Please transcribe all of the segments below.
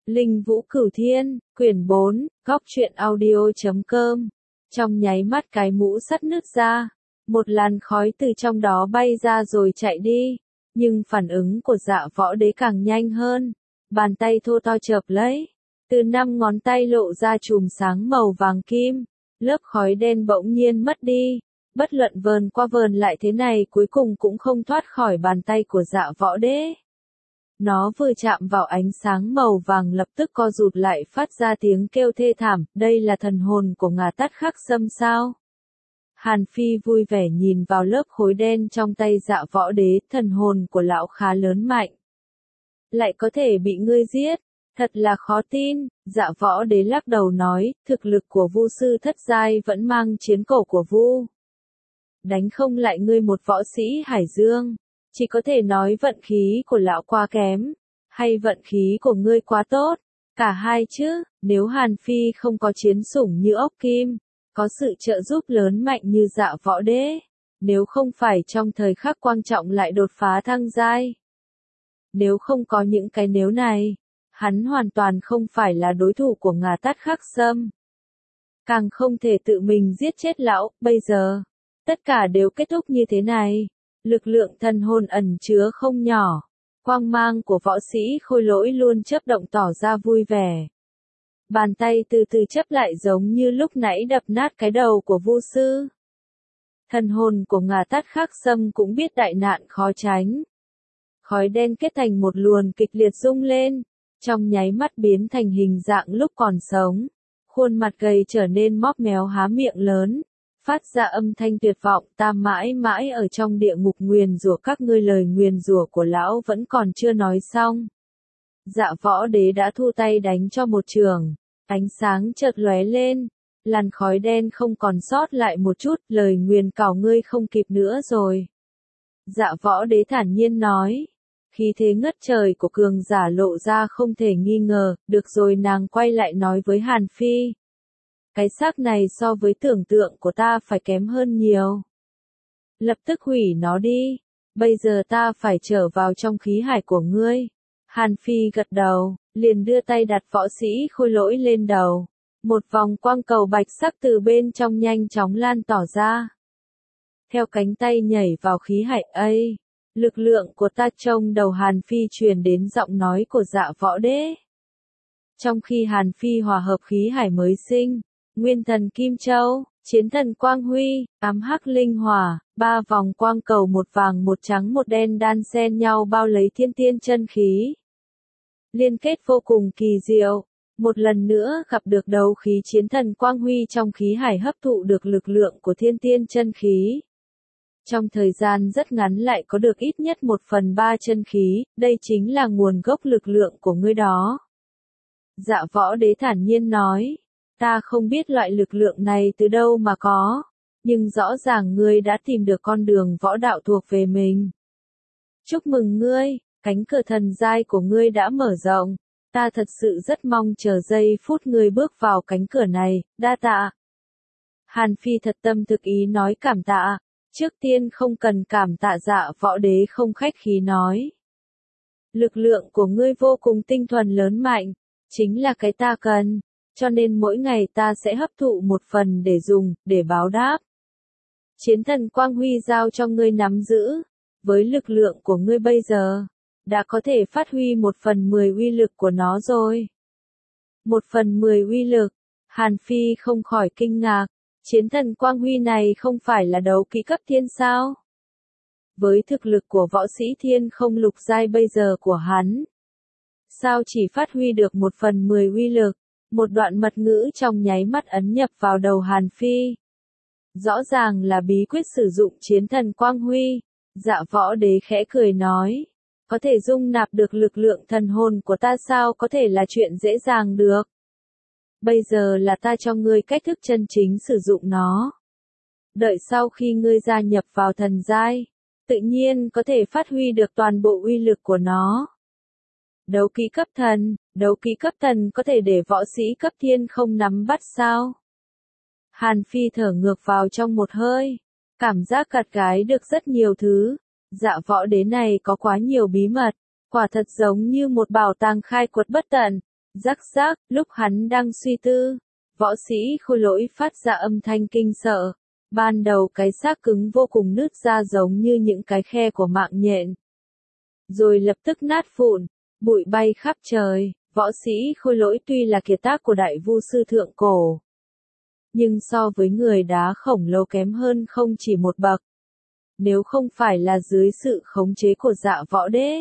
Linh Vũ Cửu Thiên, quyển 4, góc truyện audio.com. Trong nháy mắt cái mũ sắt nứt ra, một làn khói từ trong đó bay ra rồi chạy đi, nhưng phản ứng của Dạ Võ Đế càng nhanh hơn, bàn tay thô to chộp lấy, từ 5 ngón tay lộ ra chùm sáng màu vàng kim, lớp khói đen bỗng nhiên mất đi, bất luận vờn qua vờn lại thế này cuối cùng cũng không thoát khỏi bàn tay của Dạ Võ Đế. Nó vừa chạm vào ánh sáng màu vàng lập tức co rụt lại phát ra tiếng kêu thê thảm, đây là thần hồn của Ngà Tát Khắc Sâm sao? Hàn Phi vui vẻ nhìn vào lớp khối đen trong tay Dạ Võ Đế, thần hồn của lão khá lớn mạnh. Lại có thể bị ngươi giết, thật là khó tin, Dạ Võ Đế lắc đầu nói, thực lực của Vu sư thất giai vẫn mang chiến cổ của Vu. Đánh không lại ngươi một võ sĩ Hải Dương. Chỉ có thể nói vận khí của lão quá kém, hay vận khí của ngươi quá tốt, cả hai chứ, nếu Hàn Phi không có chiến sủng như ốc kim, có sự trợ giúp lớn mạnh như Dạ Võ Đế, nếu không phải trong thời khắc quan trọng lại đột phá thăng giai. Nếu không có những cái nếu này, hắn hoàn toàn không phải là đối thủ của Ngà Tát Khắc Sâm. Càng không thể tự mình giết chết lão, bây giờ, tất cả đều kết thúc như thế này. Lực lượng thần hồn ẩn chứa không nhỏ, quang mang của võ sĩ Khôi Lỗi luôn chớp động tỏ ra vui vẻ. Bàn tay từ từ chớp lại giống như lúc nãy đập nát cái đầu của Vu sư. Thần hồn của Ngà Tát Khắc Sâm cũng biết đại nạn khó tránh. Khói đen kết thành một luồng kịch liệt rung lên, trong nháy mắt biến thành hình dạng lúc còn sống. Khuôn mặt gầy trở nên móp méo há miệng lớn. Phát ra âm thanh tuyệt vọng, ta mãi mãi ở trong địa ngục nguyền rủa các ngươi, lời nguyền rủa của lão vẫn còn chưa nói xong. Dạ Võ Đế đã thu tay đánh cho một trường, ánh sáng chợt lóe lên, làn khói đen không còn sót lại một chút, lời nguyền cào ngươi không kịp nữa rồi. Dạ Võ Đế thản nhiên nói, khí thế ngất trời của cường giả lộ ra không thể nghi ngờ, được rồi, nàng quay lại nói với Hàn Phi. Cái xác này so với tưởng tượng của ta phải kém hơn nhiều. Lập tức hủy nó đi, bây giờ ta phải trở vào trong khí hải của ngươi. Hàn Phi gật đầu, liền đưa tay đặt võ sĩ Khôi Lỗi lên đầu. Một vòng quang cầu bạch sắc từ bên trong nhanh chóng lan tỏa ra. Theo cánh tay nhảy vào khí hải ấy, lực lượng của ta trong đầu Hàn Phi truyền đến giọng nói của Dạ Võ Đế. Trong khi Hàn Phi hòa hợp khí hải mới sinh, Nguyên thần Kim Châu, Chiến thần Quang Huy, Ám Hắc Linh Hỏa, 3 vòng quang cầu một vàng một trắng một đen đan xen nhau bao lấy thiên tiên chân khí. Liên kết vô cùng kỳ diệu, một lần nữa gặp được đấu khí Chiến thần Quang Huy trong khí hải hấp thụ được lực lượng của thiên tiên chân khí. Trong thời gian rất ngắn lại có được ít nhất 1/3 chân khí, đây chính là nguồn gốc lực lượng của ngươi đó. Dạ Võ Đế thản nhiên nói. Ta không biết loại lực lượng này từ đâu mà có, nhưng rõ ràng ngươi đã tìm được con đường võ đạo thuộc về mình. Chúc mừng ngươi, cánh cửa thần giai của ngươi đã mở rộng, ta thật sự rất mong chờ giây phút ngươi bước vào cánh cửa này, đa tạ. Hàn Phi thật tâm thực ý nói cảm tạ, trước tiên không cần cảm tạ. Dạ Võ Đế không khách khí nói. Lực lượng của ngươi vô cùng tinh thuần lớn mạnh, chính là cái ta cần. Cho nên mỗi ngày ta sẽ hấp thụ một phần để dùng, để báo đáp. Chiến thần Quang Huy giao cho ngươi nắm giữ, với lực lượng của ngươi bây giờ, đã có thể phát huy 1/10 uy lực của nó rồi. 1/10 uy lực, Hàn Phi không khỏi kinh ngạc, chiến thần Quang Huy này không phải là đấu kỹ cấp thiên sao? Với thực lực của võ sĩ thiên không lục giai bây giờ của hắn, sao chỉ phát huy được 1/10 uy lực? Một đoạn mật ngữ trong nháy mắt ấn nhập vào đầu Hàn Phi. Rõ ràng là bí quyết sử dụng chiến thần Quang Huy. Dạ Võ Đế khẽ cười nói. Có thể dung nạp được lực lượng thần hồn của ta sao có thể là chuyện dễ dàng được. Bây giờ là ta cho ngươi cách thức chân chính sử dụng nó. Đợi sau khi ngươi gia nhập vào thần giai, tự nhiên có thể phát huy được toàn bộ uy lực của nó. Đấu kỹ cấp thần có thể để võ sĩ cấp thiên không nắm bắt sao? Hàn Phi thở ngược vào trong một hơi, cảm giác gặt gái được rất nhiều thứ. Dạ Võ Đế này có quá nhiều bí mật, quả thật giống như một bảo tàng khai quật bất tận. Rắc rắc, lúc hắn đang suy tư, võ sĩ Khôi Lỗi phát ra âm thanh kinh sợ. Ban đầu cái xác cứng vô cùng nứt ra giống như những cái khe của mạng nhện. Rồi lập tức nát vụn, bụi bay khắp trời. Võ sĩ Khôi Lỗi tuy là kiệt tác của đại vu sư thượng cổ, nhưng so với người đá khổng lồ kém hơn không chỉ một bậc. Nếu không phải là dưới sự khống chế của Dạ Võ Đế,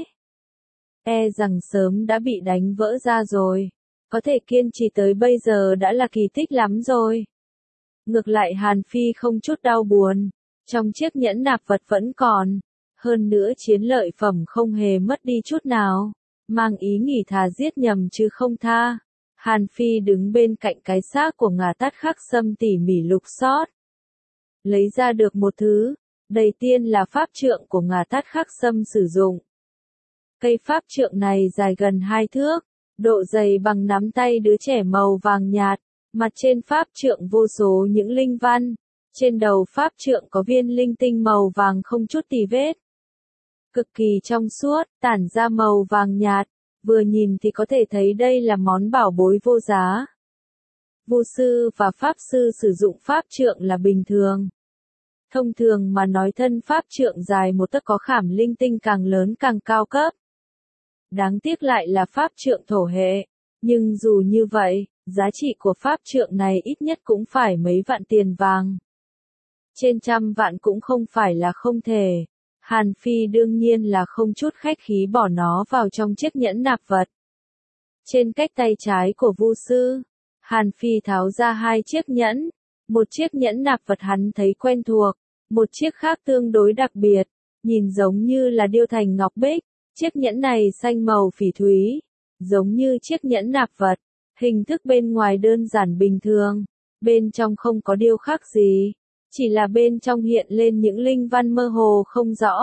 e rằng sớm đã bị đánh vỡ ra rồi. Có thể kiên trì tới bây giờ đã là kỳ tích lắm rồi. Ngược lại Hàn Phi không chút đau buồn, trong chiếc nhẫn nạp vật vẫn còn, hơn nữa chiến lợi phẩm không hề mất đi chút nào, mang ý nghỉ thà giết nhầm chứ không tha. Hàn Phi đứng bên cạnh cái xác của Ngà Tát Khắc Sâm tỉ mỉ lục soát, lấy ra được một thứ, đầu tiên là pháp trượng của Ngà Tát Khắc Sâm sử dụng. Cây pháp trượng này dài gần 2 thước, độ dày bằng nắm tay đứa trẻ màu vàng nhạt, mặt trên pháp trượng vô số những linh văn, trên đầu pháp trượng có viên linh tinh màu vàng không chút tì vết. Cực kỳ trong suốt, tản ra màu vàng nhạt, vừa nhìn thì có thể thấy đây là món bảo bối vô giá. Vu sư và pháp sư sử dụng pháp trượng là bình thường. Thông thường mà nói thân pháp trượng dài một tấc có khảm linh tinh càng lớn càng cao cấp. Đáng tiếc lại là pháp trượng thổ hệ, nhưng dù như vậy, giá trị của pháp trượng này ít nhất cũng phải mấy vạn tiền vàng. Trên trăm vạn cũng không phải là không thể. Hàn Phi đương nhiên là không chút khách khí bỏ nó vào trong chiếc nhẫn nạp vật. Trên cách tay trái của Vu sư, Hàn Phi tháo ra 2 chiếc nhẫn, một chiếc nhẫn nạp vật hắn thấy quen thuộc, một chiếc khác tương đối đặc biệt, nhìn giống như là điêu thành ngọc bích. Chiếc nhẫn này xanh màu phỉ thúy, giống như chiếc nhẫn nạp vật, hình thức bên ngoài đơn giản bình thường, bên trong không có điêu khắc gì, chỉ là bên trong hiện lên những linh văn mơ hồ không rõ.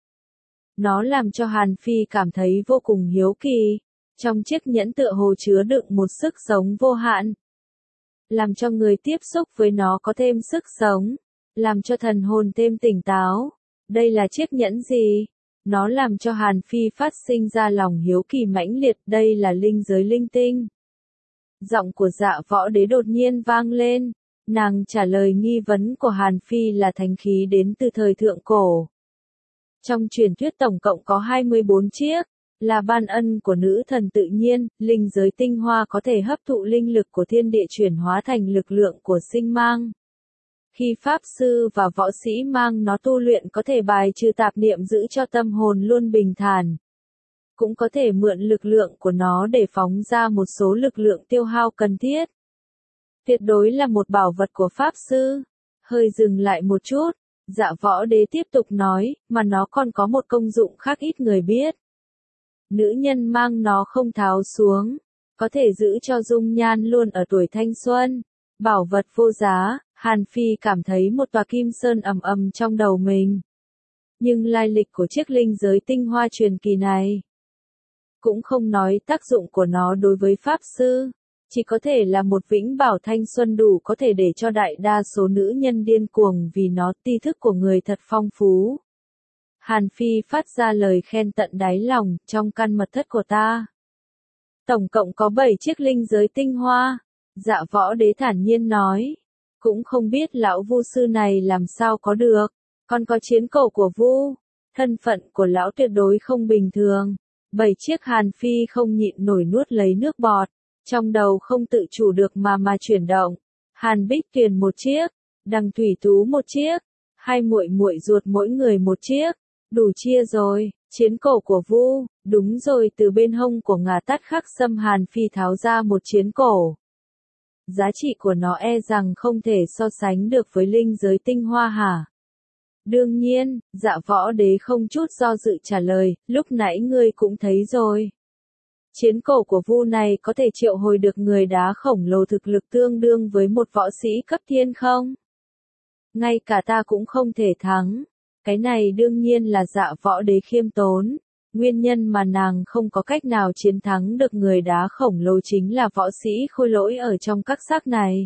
Nó làm cho Hàn Phi cảm thấy vô cùng hiếu kỳ, trong chiếc nhẫn tựa hồ chứa đựng một sức sống vô hạn, làm cho người tiếp xúc với nó có thêm sức sống, làm cho thần hồn thêm tỉnh táo. Đây là chiếc nhẫn gì? Nó làm cho Hàn Phi phát sinh ra lòng hiếu kỳ mãnh liệt, đây là linh giới linh tinh. Giọng của Dạ Võ Đế đột nhiên vang lên, nàng trả lời nghi vấn của Hàn Phi là thánh khí đến từ thời thượng cổ. Trong truyền thuyết tổng cộng có 24 chiếc, là ban ân của nữ thần tự nhiên, linh giới tinh hoa có thể hấp thụ linh lực của thiên địa chuyển hóa thành lực lượng của sinh mang. Khi pháp sư và võ sĩ mang nó tu luyện có thể bài trừ tạp niệm giữ cho tâm hồn luôn bình thản. Cũng có thể mượn lực lượng của nó để phóng ra một số lực lượng tiêu hao cần thiết. Tuyệt đối là một bảo vật của pháp sư. Hơi dừng lại một chút, Dạ Võ Đế tiếp tục nói, mà nó còn có một công dụng khác ít người biết. Nữ nhân mang nó không tháo xuống, có thể giữ cho dung nhan luôn ở tuổi thanh xuân. Bảo vật vô giá. Hàn Phi cảm thấy một tòa kim sơn ầm ầm trong đầu mình. Nhưng lai lịch của chiếc linh giới tinh hoa truyền kỳ này cũng không nói tác dụng của nó đối với pháp sư, chỉ có thể là một vĩnh bảo thanh xuân đủ có thể để cho đại đa số nữ nhân điên cuồng vì nó. Tri thức của người thật phong phú. Hàn Phi phát ra lời khen tận đáy lòng, trong căn mật thất của ta tổng cộng có 7 chiếc linh giới tinh hoa. Dạ Võ Đế thản nhiên nói. Cũng không biết lão vu sư này làm sao có được, còn có chiến cầu của vu, thân phận của lão tuyệt đối không bình thường. 7 chiếc. Hàn Phi không nhịn nổi nuốt lấy nước bọt, trong đầu không tự chủ được mà chuyển động. Hàn Bích Tuyền một chiếc, Đằng Thủy Tú một chiếc, hai muội muội ruột mỗi người một chiếc, đủ chia rồi. Chiến cầu của vu, đúng rồi, từ bên hông của Ngà Tát Khắc Sâm Hàn Phi tháo ra một chiến cổ. Giá trị của nó e rằng không thể so sánh được với linh giới tinh hoa hả? Đương nhiên, Dạ Võ Đế không chút do dự trả lời, lúc nãy ngươi cũng thấy rồi. Chiến cổ của vu này có thể triệu hồi được người đá khổng lồ thực lực tương đương với một võ sĩ cấp thiên không? Ngay cả ta cũng không thể thắng. Cái này đương nhiên là Dạ Võ Đế khiêm tốn. Nguyên nhân mà nàng không có cách nào chiến thắng được người đá khổng lồ chính là võ sĩ Khôi Lỗi ở trong các xác này.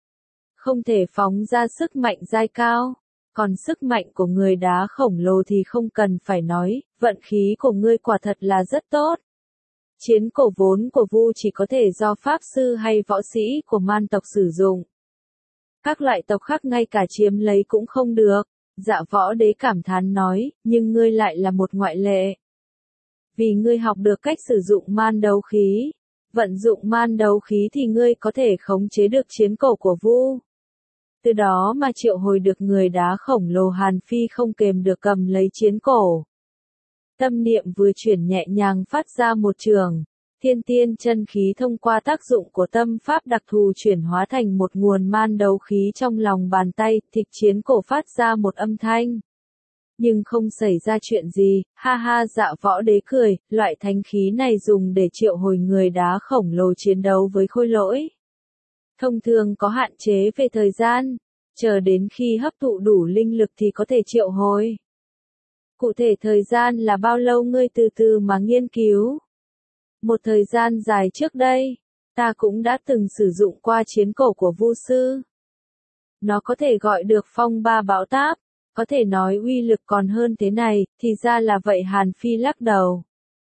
Không thể phóng ra sức mạnh giai cao, còn sức mạnh của người đá khổng lồ thì không cần phải nói, vận khí của ngươi quả thật là rất tốt. Chiến cổ vốn của Vu chỉ có thể do pháp sư hay võ sĩ của man tộc sử dụng. Các loại tộc khác ngay cả chiếm lấy cũng không được. Dạ võ đế cảm thán nói, nhưng ngươi lại là một ngoại lệ. Vì ngươi học được cách sử dụng man đấu khí. Vận dụng man đấu khí thì ngươi có thể khống chế được chiến cổ của Vu. Từ đó mà triệu hồi được người đá khổng lồ. Hàn Phi không kềm được cầm lấy chiến cổ. Tâm niệm vừa chuyển nhẹ nhàng phát ra một trường. Thiên tiên chân khí thông qua tác dụng của tâm pháp đặc thù chuyển hóa thành một nguồn man đấu khí trong lòng bàn tay, thịt chiến cổ phát ra một âm thanh. Nhưng không xảy ra chuyện gì, ha ha. Dạ võ đế cười, loại thánh khí này dùng để triệu hồi người đá khổng lồ chiến đấu với khôi lỗi. Thông thường có hạn chế về thời gian, chờ đến khi hấp thụ đủ linh lực thì có thể triệu hồi. Cụ thể thời gian là bao lâu ngươi từ từ mà nghiên cứu. Một thời gian dài trước đây, ta cũng đã từng sử dụng qua chiến cổ của Vu sư. Nó có thể gọi được phong ba bão táp, có thể nói uy lực còn hơn thế này, thì ra là vậy. Hàn Phi lắc đầu.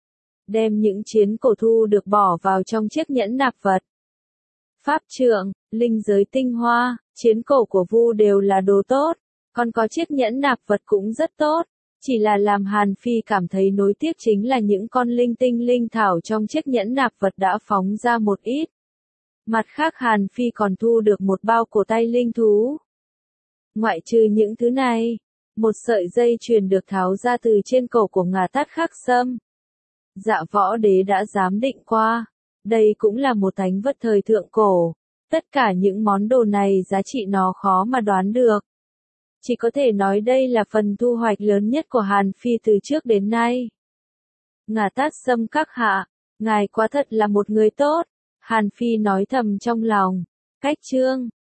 Đem những chiến cổ thu được bỏ vào trong chiếc nhẫn nạp vật. Pháp trượng, linh giới tinh hoa, chiến cổ của Vu đều là đồ tốt, còn có chiếc nhẫn nạp vật cũng rất tốt. Chỉ là làm Hàn Phi cảm thấy nối tiếc chính là những con linh tinh linh thảo trong chiếc nhẫn nạp vật đã phóng ra một ít. Mặt khác Hàn Phi còn thu được một bao cổ tay linh thú. Ngoại trừ những thứ này, một sợi dây chuyền được tháo ra từ trên cổ của Ngà Tát Khắc Sâm. Dạ võ đế đã giám định qua, đây cũng là một thánh vật thời thượng cổ. Tất cả những món đồ này giá trị nó khó mà đoán được. Chỉ có thể nói đây là phần thu hoạch lớn nhất của Hàn Phi từ trước đến nay. Ngà Tát Sâm các hạ, ngài quả thật là một người tốt. Hàn Phi nói thầm trong lòng. Cách chương